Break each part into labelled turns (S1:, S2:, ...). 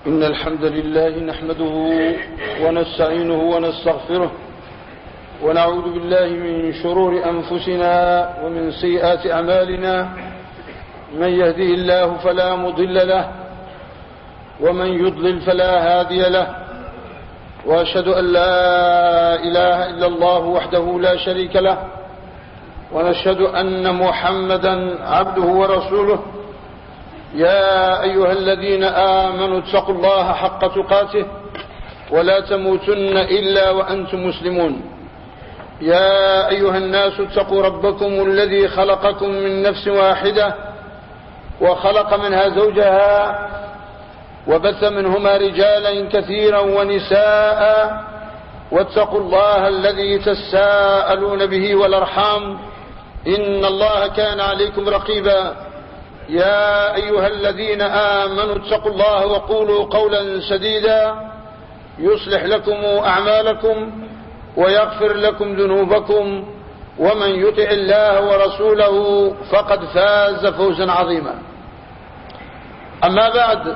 S1: إن الحمد لله نحمده ونستعينه ونستغفره ونعوذ بالله من شرور أنفسنا ومن سيئات أعمالنا. من يهده الله فلا مضل له ومن يضلل فلا هادي له، وأشهد أن لا إله إلا الله وحده لا شريك له، ونشهد أن محمدا عبده ورسوله. يا أيها الذين آمنوا اتقوا الله حق تقاته ولا تموتن إلا وأنتم مسلمون. يا أيها الناس اتقوا ربكم الذي خلقكم من نفس واحدة وخلق منها زوجها وبث منهما رجالا كثيرا ونساء، واتقوا الله الذي تساءلون به والأرحام إن الله كان عليكم رقيبا. يا أيها الذين آمنوا اتقوا الله وقولوا قولا سديدا يصلح لكم أعمالكم ويغفر لكم ذنوبكم، ومن يطع الله ورسوله فقد فاز فوزا عظيما. أما بعد،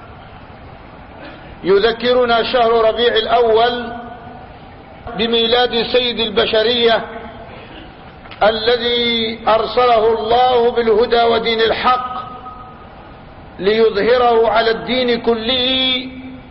S1: يذكرنا شهر ربيع الأول بميلاد سيد البشرية الذي أرسله الله بالهدى ودين الحق ليظهره على الدين كله،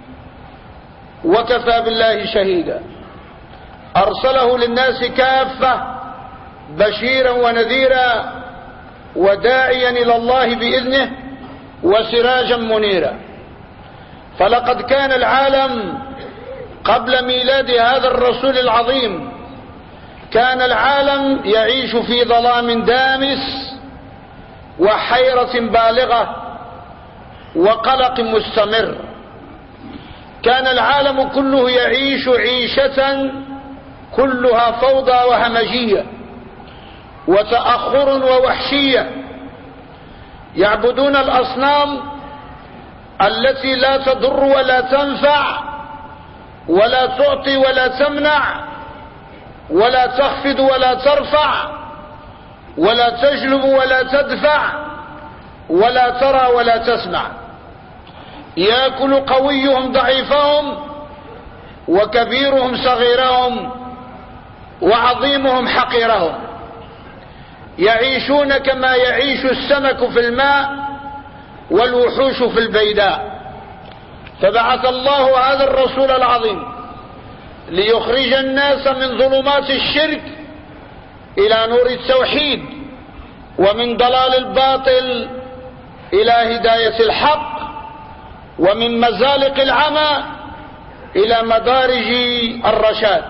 S1: وكفى بالله شهيدا. أرسله للناس كافة بشيرا ونذيرا وداعيا إلى الله بإذنه وسراجا منيرا. فلقد كان العالم قبل ميلاد هذا الرسول العظيم، كان العالم يعيش في ظلام دامس وحيرة بالغة وقلق مستمر. كان العالم كله يعيش عيشة كلها فوضى وهمجية وتأخر ووحشية، يعبدون الأصنام التي لا تضر ولا تنفع ولا تعطي ولا تمنع ولا تخفض ولا ترفع ولا تجلب ولا تدفع ولا ترى ولا تسمع. يأكل قويهم ضعيفهم وكبيرهم صغيرهم وعظيمهم حقيرهم. يعيشون كما يعيش السمك في الماء والوحوش في البيداء. فبعث الله هذا الرسول العظيم ليخرج الناس من ظلمات الشرك إلى نور التوحيد، ومن ضلال الباطل إلى هداية الحق، ومن مزالق العمى إلى مدارج الرشاد.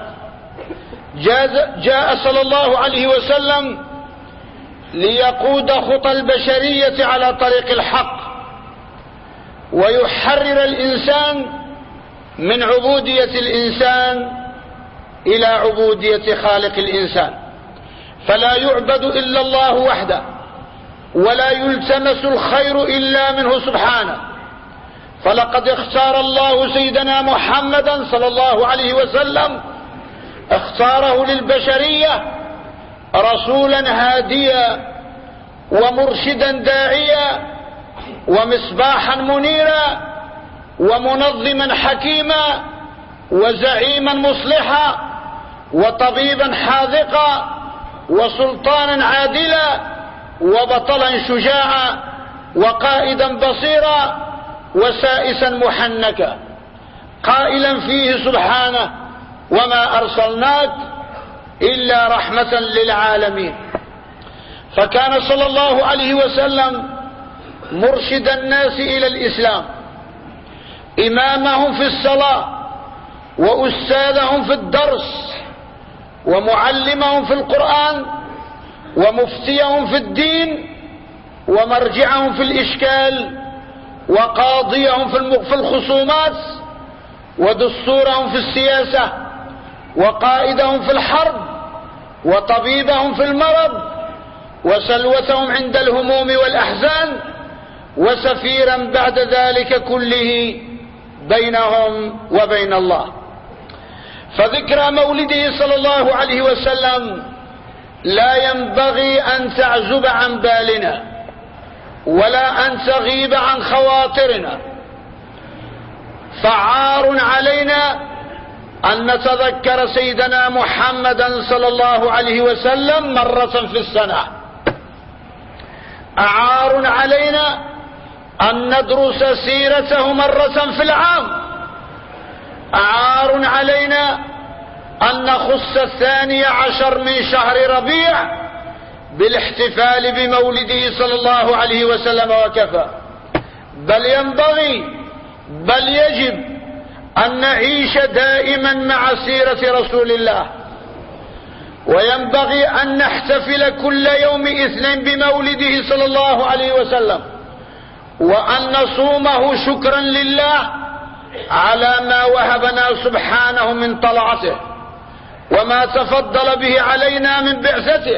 S1: جاء صلى الله عليه وسلم ليقود خطى البشرية على طريق الحق، ويحرر الإنسان من عبودية الإنسان إلى عبودية خالق الإنسان، فلا يعبد إلا الله وحده، ولا يلتمس الخير إلا منه سبحانه. فلقد اختار الله سيدنا محمدا صلى الله عليه وسلم، اختاره للبشرية رسولا هاديا ومرشدا داعيا ومصباحا منيرا ومنظما حكيما وزعيما مصلحا وطبيبا حاذقا وسلطانا عادلا وبطلا شجاعا وقائدا بصيرا وسائسا محنكا، قائلا فيه سبحانه: وما أرسلناك إلا رحمة للعالمين. فكان صلى الله عليه وسلم مرشد الناس إلى الإسلام، إمامهم في الصلاة وأستاذهم في الدرس ومعلمهم في القرآن ومفتيهم في الدين ومرجعهم في الإشكال وقاضيهم في الخصومات ودستورهم في السياسة وقائدهم في الحرب وطبيبهم في المرض وسلوتهم عند الهموم والأحزان، وسفيرا بعد ذلك كله بينهم وبين الله. فذكرى مولده صلى الله عليه وسلم لا ينبغي أن تعزب عن بالنا ولا أن تغيب عن خواطرنا، فعار علينا أن نتذكر سيدنا محمدا صلى الله عليه وسلم مرة في السنة. عار علينا أن ندرس سيرته مرة في العام. عار علينا أن نخص 12 من شهر ربيع بالاحتفال بمولده صلى الله عليه وسلم وكفى. بل ينبغي بل يجب أن نعيش دائما مع سيرة رسول الله، وينبغي أن نحتفل كل يوم اثنين بمولده صلى الله عليه وسلم، وأن نصومه شكرا لله على ما وهبنا سبحانه من طلعته وما تفضل به علينا من بعثته.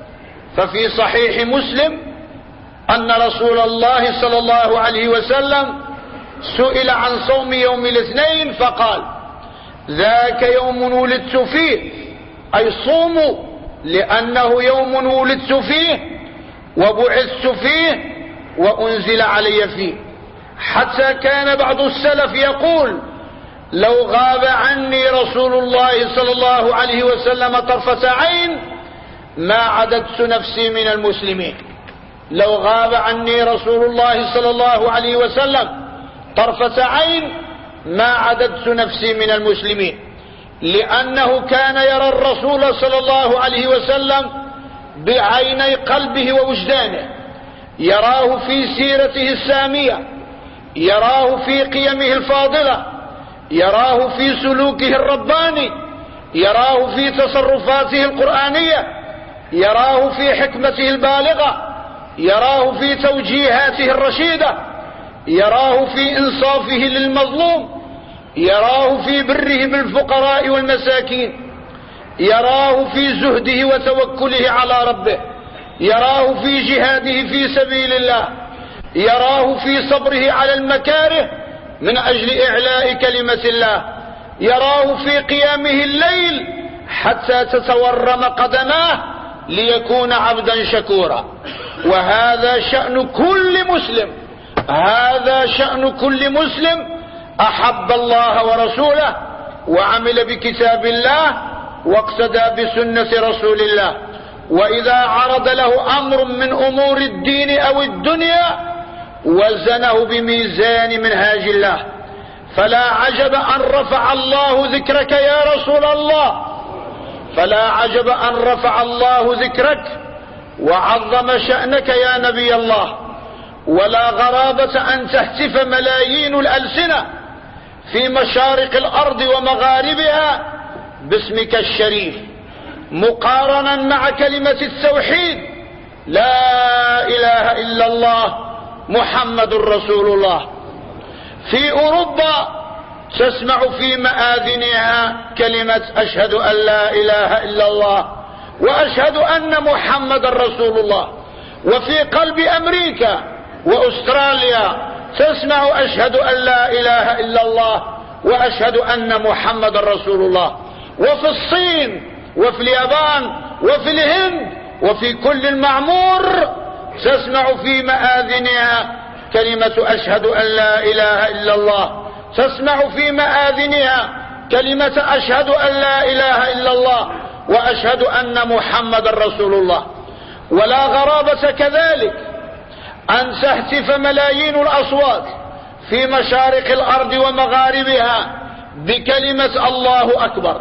S1: ففي صحيح مسلم أن رسول الله صلى الله عليه وسلم سئل عن صوم يوم الاثنين فقال: ذاك يوم ولدت فيه، أي صوموا لأنه يوم ولدت فيه وبعثت فيه وأنزل علي فيه. حتى كان بعض السلف يقول: لو غاب عني رسول الله صلى الله عليه وسلم طرفة عين ما عددت نفسي من المسلمين. لو غاب عني رسول الله صلى الله عليه وسلم طرفة عين ما عددت نفسي من المسلمين، لأنه كان يرى الرسول صلى الله عليه وسلم بعيني قلبه ووجدانه، يراه في سيرته السامية، يراه في قيمه الفاضلة، يراه في سلوكه الرباني، يراه في تصرفاته القرآنية، يراه في حكمته البالغة، يراه في توجيهاته الرشيدة، يراه في إنصافه للمظلوم، يراه في بره بالفقراء والمساكين، يراه في زهده وتوكله على ربه، يراه في جهاده في سبيل الله، يراه في صبره على المكاره من أجل إعلاء كلمة الله، يراه في قيامه الليل حتى تتورم قدماه ليكون عبدا شكورا. وهذا شأن كل مسلم، هذا شأن كل مسلم أحب الله ورسوله وعمل بكتاب الله واقتدى بسنة رسول الله. وإذا عرض له أمر من أمور الدين أو الدنيا وزنه بميزان منهاج الله. فلا عجب أن رفع الله ذكرك يا رسول الله، فلا عجب أن رفع الله ذكرك وعظم شأنك يا نبي الله. ولا غرابة أن تهتف ملايين الألسنة في مشارق الأرض ومغاربها باسمك الشريف مقارنا مع كلمة التوحيد: لا إله إلا الله محمد رسول الله. في أوروبا تسمع في مآذنها كلمة أشهد أن لا إله إلا الله وأشهد أن محمد رسول الله. وفي قلب أمريكا وأستراليا تسمع أشهد أن لا إله إلا الله وأشهد أن محمد رسول الله. وفي الصين وفي اليابان وفي الهند وفي كل المعمور تسمع في مآذنها كلمة أشهد أن لا إله إلا الله، تسمع في مآذنها كلمة أشهد أن لا إله إلا الله وأشهد أن محمد رسول الله. ولا غرابة كذلك أن تهتف ملايين الأصوات في مشارق الأرض ومغاربها بكلمة الله أكبر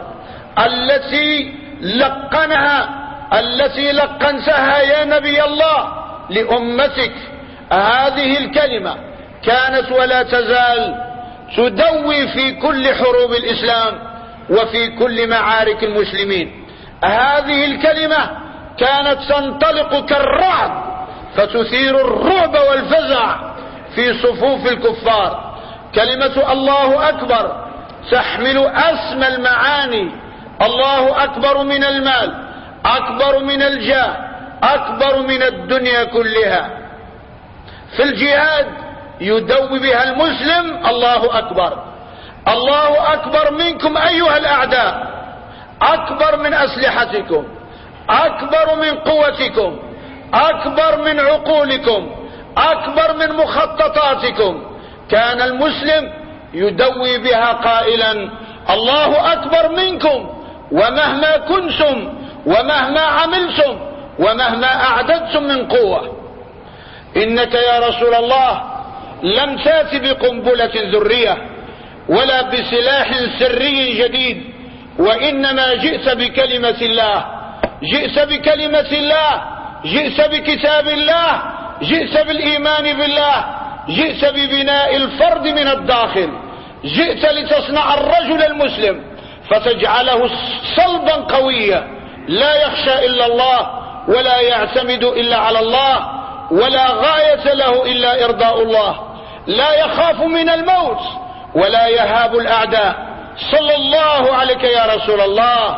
S1: التي لقنتها يا نبي الله لأمتك. هذه الكلمة كانت ولا تزال تدوي في كل حروب الإسلام وفي كل معارك المسلمين. هذه الكلمة كانت تنطلق كالرعد فتثير الرعب والفزع في صفوف الكفار. كلمة الله أكبر تحمل أسمى المعاني: الله أكبر من المال، أكبر من الجاه، أكبر من الدنيا كلها. في الجهاد يدوي بها المسلم: الله أكبر، الله أكبر منكم أيها الأعداء، أكبر من أسلحتكم، أكبر من قوتكم، أكبر من عقولكم، أكبر من مخططاتكم. كان المسلم يدوي بها قائلا: الله أكبر منكم، ومهما كنتم ومهما عملتم ومهما أعددتم من قوة. إنك يا رسول الله لم تأت بقنبلة ذرية ولا بسلاح سري جديد، وإنما جئت بكلمة الله، جئت بكلمة الله، جئت بكتاب الله، جئت بالإيمان بالله، جئت ببناء الفرد من الداخل، جئت لتصنع الرجل المسلم فتجعله صلبا قويا لا يخشى إلا الله ولا يعتمد إلا على الله ولا غاية له إلا إرضاء الله، لا يخاف من الموت ولا يهاب الأعداء. صلى الله عليك يا رسول الله.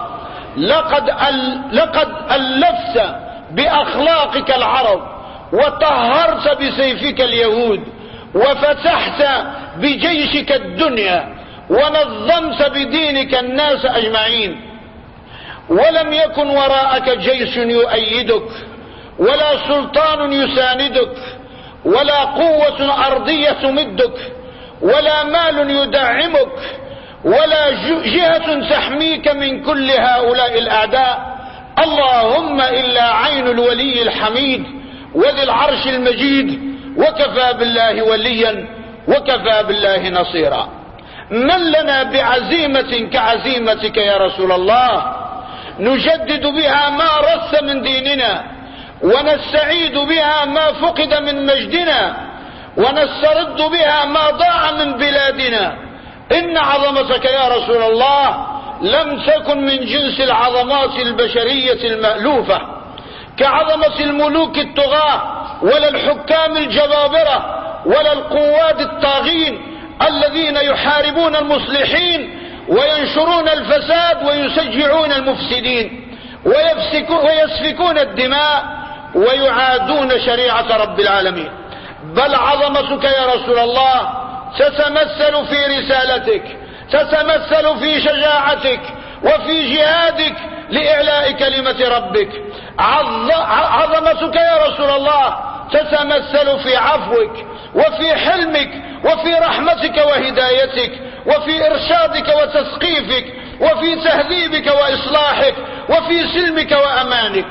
S1: لقد ألفت بأخلاقك العرب، وطهرت بسيفك اليهود، وفتحت بجيشك الدنيا، ونظمت بدينك الناس أجمعين، ولم يكن وراءك جيش يؤيدك ولا سلطان يساندك ولا قوة أرضية تمدك ولا مال يدعمك ولا جهة تحميك من كل هؤلاء الأعداء، اللهم إلا عين الولي الحميد وذي العرش المجيد، وكفى بالله وليا وكفى بالله نصيرا. من لنا بعزيمة كعزيمتك يا رسول الله، نجدد بها ما رث من ديننا، ونستعيد بها ما فقد من مجدنا، ونسترد بها ما ضاع من بلادنا. إن عظمتك يا رسول الله لم تكن من جنس العظمات البشرية المألوفة كعظمة الملوك الطغاة ولا الحكام الجبابرة ولا القواد الطاغين الذين يحاربون المصلحين وينشرون الفساد ويشجعون المفسدين ويسفكون الدماء ويعادون شريعة رب العالمين. بل عظمتك يا رسول الله تتمثل في رسالتك، تتمثل في شجاعتك وفي جهادك لإعلاء كلمة ربك. عظمتك يا رسول الله تتمثل في عفوك وفي حلمك وفي رحمتك وهدايتك وفي إرشادك وتثقيفك وفي تهذيبك وإصلاحك وفي سلمك وأمانك.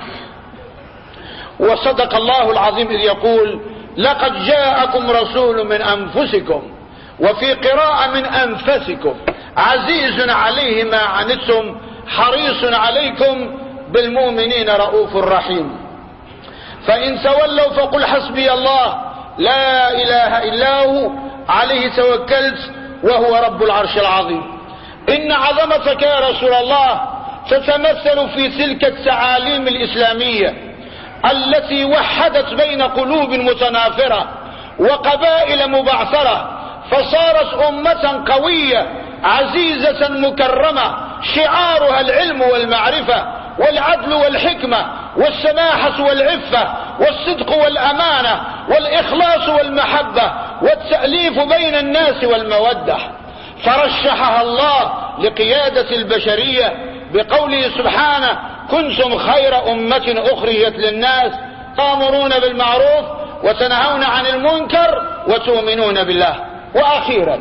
S1: وصدق الله العظيم إذ يقول: لقد جاءكم رسول من أنفسكم، وفي قراءة من أنفسكم، عزيز عليه ما عنتم حريص عليكم بالمؤمنين رؤوف رحيم. فإن تولوا فقل حسبي الله لا إله إلا هو عليه توكلت وهو رب العرش العظيم. إن عظمتك يا رسول الله تتمثل في تلك التعاليم الإسلامية التي وحدت بين قلوب متنافرة وقبائل مبعثرة، فصارت أمة قوية عزيزة مكرمة، شعارها العلم والمعرفة والعدل والحكمة والسماحة والعفة والصدق والأمانة والإخلاص والمحبة والتأليف بين الناس والمودة. فرشحها الله لقيادة البشرية بقوله سبحانه: كنتم خير أمة أخرجت للناس تأمرون بالمعروف وتنهون عن المنكر وتؤمنون بالله. وأخيرا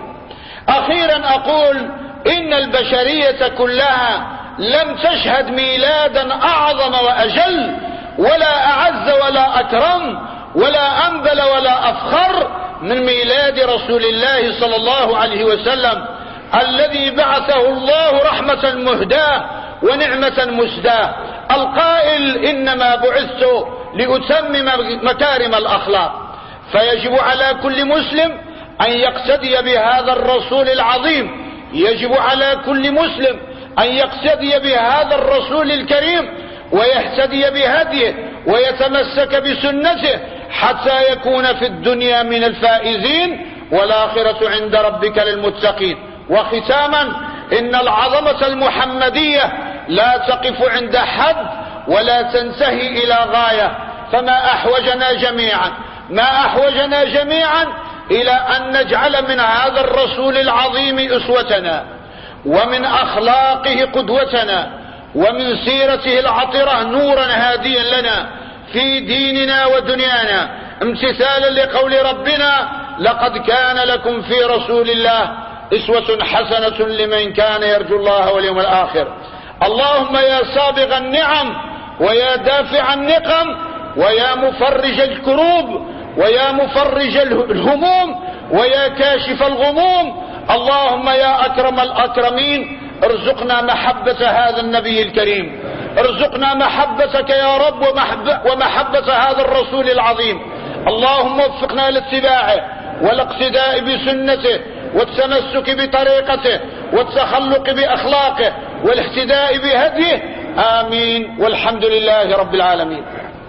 S1: أقول إن البشرية كلها لم تشهد ميلادا أعظم وأجل ولا أعز ولا أكرم ولا أنبل ولا أفخر من ميلاد رسول الله صلى الله عليه وسلم، الذي بعثه الله رحمة مهداة ونعمة مسداة، القائل: إنما بعثت لأتمم مكارم الأخلاق. فيجب على كل مسلم أن يقتدي بهذا الرسول العظيم، يجب على كل مسلم أن يقتدي بهذا الرسول الكريم ويهتدي بهديه ويتمسك بسنته حتى يكون في الدنيا من الفائزين والآخرة عند ربك للمتقين. وختاما، إن العظمة المحمدية لا تقف عند حد ولا تنتهي إلى غاية، فما أحوجنا جميعا إلى أن نجعل من هذا الرسول العظيم أسوتنا، ومن أخلاقه قدوتنا، ومن سيرته العطرة نورا هاديا لنا في ديننا ودنيانا، امتثالا لقول ربنا: لقد كان لكم في رسول الله أسوة حسنة لمن كان يرجو الله واليوم الآخر. اللهم يا سابغ النعم ويا دافع النقم ويا مفرج الكروب ويا مفرج الهموم ويا كاشف الغموم، اللهم يا أكرم الأكرمين ارزقنا محبة هذا النبي الكريم، ارزقنا محبتك يا رب ومحبة هذا الرسول العظيم. اللهم وفقنا لاتباعه والاقتداء بسنته والتمسك بطريقته والتخلق بأخلاقه والاهتداء بهديه، آمين، والحمد لله رب العالمين.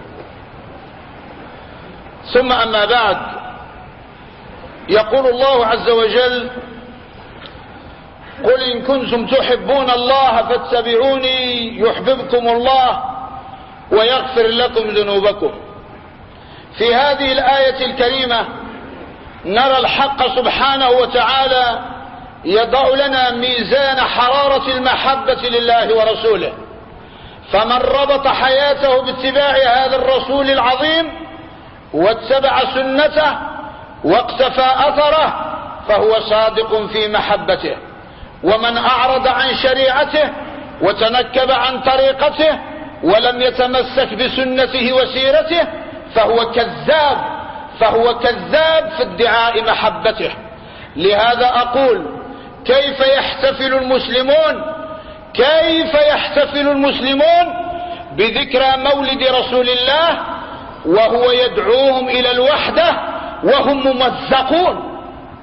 S1: ثم أما بعد، يقول الله عز وجل: قل إن كنتم تحبون الله فاتبعوني يحببكم الله ويغفر لكم ذنوبكم. في هذه الآية الكريمة نرى الحق سبحانه وتعالى يضع لنا ميزان حرارة المحبة لله ورسوله، فمن ربط حياته باتباع هذا الرسول العظيم واتبع سنته واقتفى أثره فهو صادق في محبته، ومن أعرض عن شريعته وتنكب عن طريقته ولم يتمسك بسنته وسيرته فهو كذاب في ادعاء محبته. لهذا أقول: كيف يحتفل المسلمون بذكرى مولد رسول الله وهو يدعوهم إلى الوحدة وهم ممزقون؟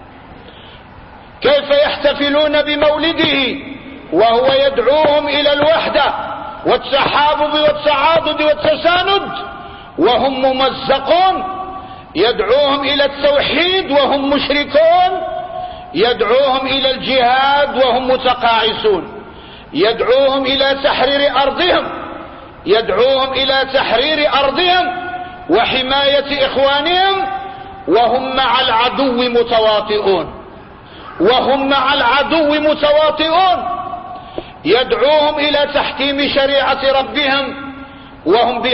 S1: كيف يحتفلون بمولده وهو يدعوهم إلى الوحدة والتحابب والتعاضد والتساند وهم ممزقون؟ يدعوهم إلى التوحيد وهم مشركون، يدعوهم إلى الجهاد وهم متقاعسون، يدعوهم إلى تحرير أرضهم وحماية إخوانهم وهم مع العدو متواطئون، يدعوهم إلى تحكيم شريعة ربهم وهم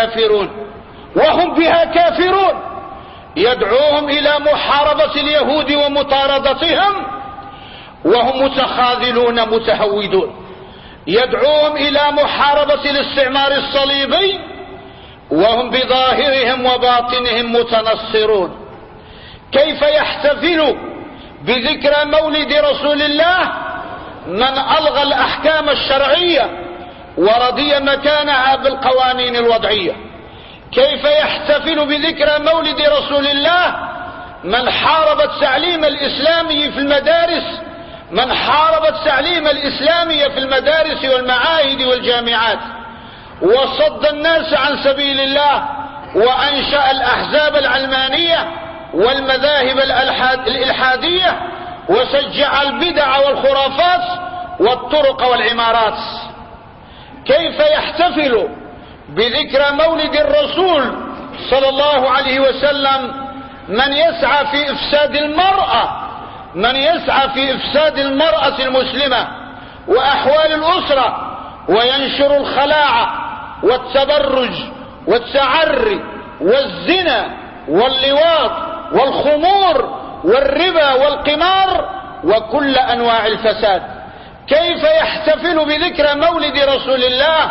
S1: بها كافرون، يدعوهم إلى محاربة اليهود ومطاردتهم وهم متخاذلون متهودون، يدعوهم إلى محاربة الاستعمار الصليبي وهم بظاهرهم وباطنهم متنصرون. كيف يحتفل بذكرى مولد رسول الله من ألغى الأحكام الشرعية ورضي مكانها بالقوانين الوضعية؟ كيف يحتفل بذكرى مولد رسول الله من حارب التعليم الإسلامي في المدارس والمعاهد والجامعات وصد الناس عن سبيل الله وأنشأ الأحزاب العلمانية والمذاهب الإلحادية وشجع البدع والخرافات والطرق والعمارات؟ كيف يحتفل بذكرى مولد الرسول صلى الله عليه وسلم من يسعى في إفساد المرأة المسلمة وأحوال الأسرة وينشر الخلاعة والتبرج والتعري والزنا واللواط والخمور والربا والقمار وكل أنواع الفساد؟ كيف يحتفل بذكرى مولد رسول الله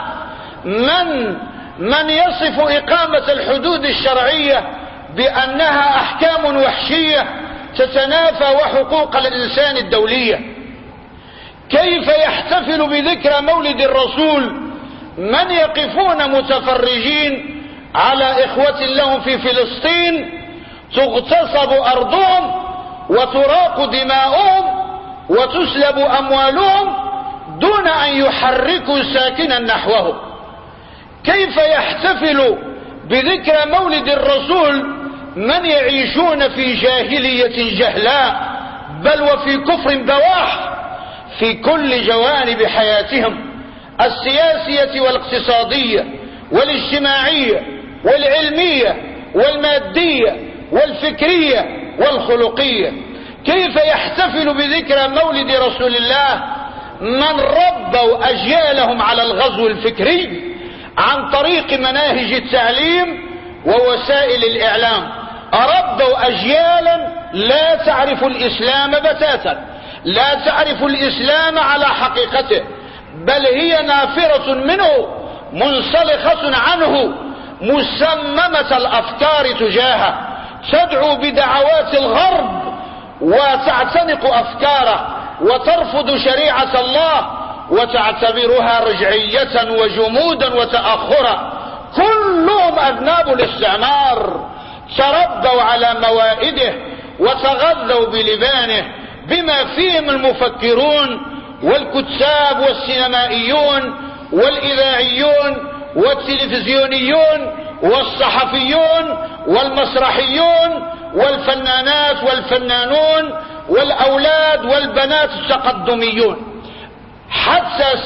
S1: من يصف إقامة الحدود الشرعية بأنها أحكام وحشية تتنافى وحقوق الإنسان الدولية؟ كيف يحتفل بذكرى مولد الرسول من يقفون متفرجين على إخوة لهم في فلسطين تغتصب أرضهم وتراق دماؤهم وتسلب أموالهم دون أن يحركوا ساكنا نحوهم؟ كيف يحتفل بذكرى مولد الرسول من يعيشون في جاهلية جهلاء بل وفي كفر بواح في كل جوانب حياتهم السياسية والاقتصادية والاجتماعية والعلمية والمادية والفكرية والخلقية؟ كيف يحتفل بذكرى مولد رسول الله من ربوا أجيالهم على الغزو الفكري عن طريق مناهج التعليم ووسائل الإعلام؟ ربوا أجيالا لا تعرف الإسلام بتاتا، لا تعرف الإسلام على حقيقته، بل هي نافرة منه منسلخة عنه، مسممة الأفكار تجاهه، تدعو بدعوات الغرب وتعتنق أفكاره وترفض شريعة الله وتعتبرها رجعية وجمودا وتأخرا. كلهم أذناب الاستعمار، تربوا على موائده وتغذوا بلبانه، بما فيهم المفكرون والكتاب والسينمائيون والإذاعيون والتلفزيونيون والصحفيون والمسرحيون والفنانات والفنانون والأولاد والبنات التقدميون، حتى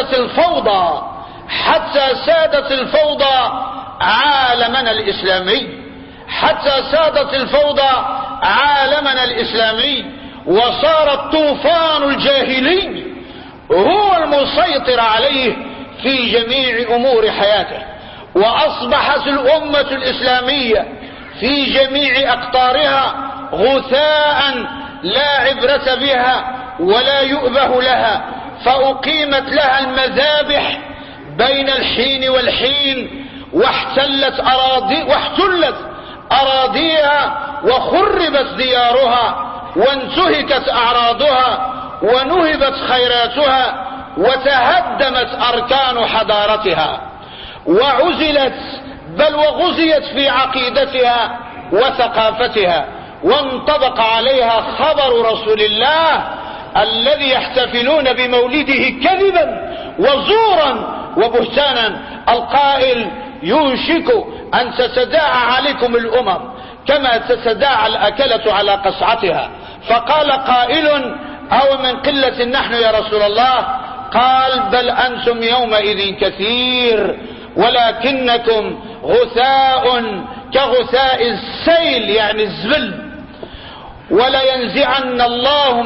S1: سادت الفوضى عالمنا الإسلامي، وصار الطوفان الجاهلي هو المسيطر عليه في جميع أمور حياته، وأصبحت الأمة الإسلامية في جميع أقطارها غثاء لا عبرة بها ولا يؤبه لها، فأقيمت لها المذابح بين الحين والحين، واحتلت أراضيها وخربت ديارها وانتهكت أعراضها ونهبت خيراتها وتهدمت أركان حضارتها وعزلت بل وغزيت في عقيدتها وثقافتها، وانطبق عليها خبر رسول الله الذي يحتفلون بمولده كذبا وزورا وبهتانا، القائل: يوشك أن تتداعى عليكم الأمم كما تتداعى الأكلة على قصعتها. فقال قائل: أو من قلة نحن يا رسول الله؟ قال: بل أنتم يومئذ كثير ولكنكم غثاء كغثاء السيل، يعني الزبل. ولينزعن الله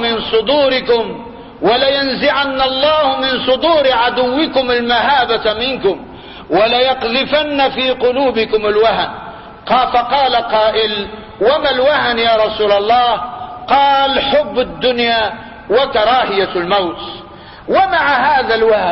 S1: من صدور عدوكم المهابة منكم وليقذفن في قلوبكم الوهن. فقال قائل: وما الوهن يا رسول الله؟ قال: حب الدنيا وكراهية الموت. ومع هذا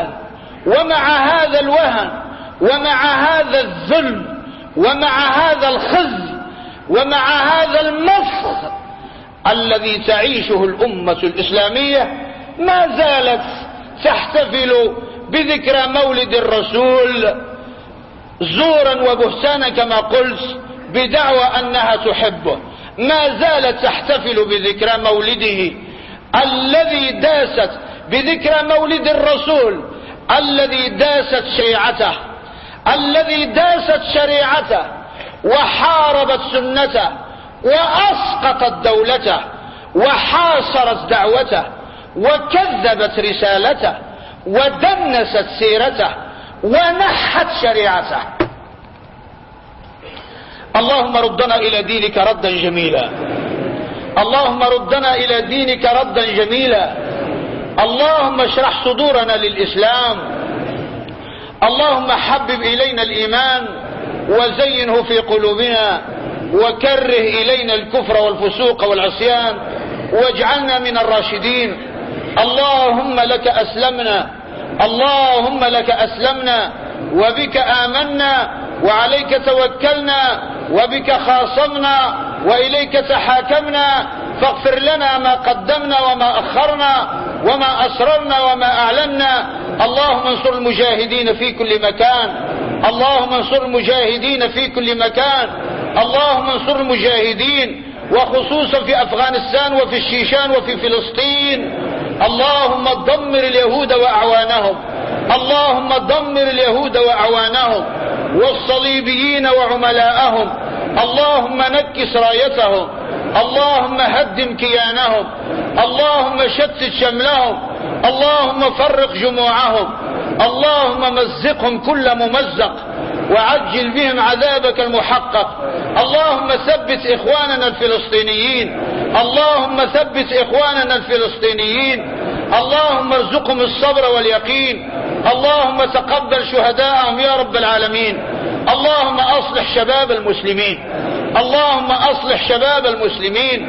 S1: الوهن ومع هذا الظلم ومع هذا الخزي ومع هذا المسخ الذي تعيشه الأمة الإسلامية، ما زالت تحتفل بذكرى مولد الرسول زورا وبهتانا كما قلت، بدعوى أنها تحبه. ما زالت تحتفل بذكرى مولده الذي داست، بذكرى مولد الرسول الذي داست شريعته وحاربت سنته وأسقطت دولته وحاصرت دعوته وكذبت رسالته ودنست سيرته ونحت شريعته. اللهم ردنا إلى دينك ردا جميلا، اللهم ردنا إلى دينك ردا جميلا، اللهم اشرح صدورنا للإسلام، اللهم حبب إلينا الإيمان وزينه في قلوبنا وكره إلينا الكفر والفسوق والعصيان واجعلنا من الراشدين. اللهم لك أسلمنا وبك آمنا وعليك توكلنا وبك خاصمنا وإليك تحاكمنا، فاغفر لنا ما قدمنا وما أخرنا وما أسررنا وما أعلنا. اللهم انصر المجاهدين في كل مكان، اللهم انصر المجاهدين في كل مكان، اللهم انصر المجاهدين وخصوصا في أفغانستان وفي الشيشان وفي فلسطين. اللهم دمر اليهود وأعوانهم، اللهم دمر اليهود وأعوانهم والصليبيين وعملاءهم، اللهم نكس رايتهم، اللهم هدم كيانهم، اللهم شتت شملهم، اللهم فرق جموعهم، اللهم مزقهم كل ممزق وعجل بهم عذابك المحقق. اللهم ثبت إخواننا الفلسطينيين، اللهم ثبت إخواننا الفلسطينيين، اللهم ارزقهم الصبر واليقين، اللهم تقبل شهداءهم يا رب العالمين. اللهم أصلح شباب المسلمين، اللهم أصلح شباب المسلمين،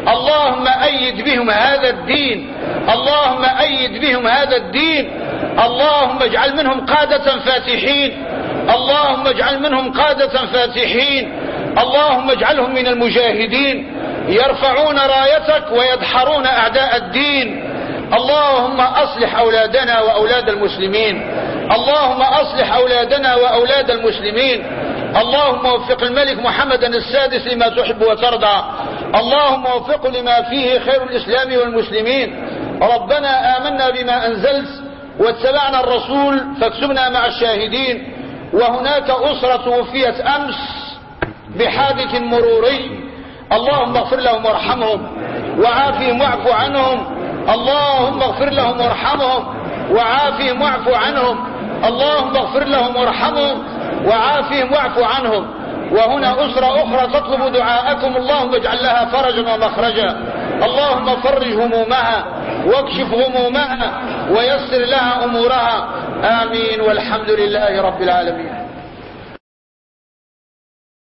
S1: اللهم أيد بهم هذا الدين، اللهم أيد بهم هذا الدين. اللهم اجعل منهم قادة فاتحين، اللهم اجعل منهم قادة فاتحين، اللهم اجعلهم من المجاهدين يرفعون رايتك ويدحرون أعداء الدين. اللهم أصلح أولادنا وأولاد المسلمين، اللهم أصلح أولادنا وأولاد المسلمين. اللهم وفق الملك محمد السادس لما تحب وترضى، اللهم وفقه لما فيه خير الإسلام والمسلمين. ربنا آمنا بما أنزلت واتبعنا الرسول فاكتبنا مع الشاهدين. وهناك أسرة توفيت أمس بحادث مروري، اللهم اغفر لهم وارحمهم وعافهم واعف عنهم، اللهم اغفر لهم وارحمهم وعافهم واعف عنهم، اللهم اغفر لهم وارحمهم وعافهم واعف عنهم. وهنا أسرة أخرى تطلب دعاءكم، اللهم اجعل لها فرجا ومخرجا، اللهم فرج همومها واكشف غمومها ويسر لها أمورها، آمين، والحمد لله رب العالمين.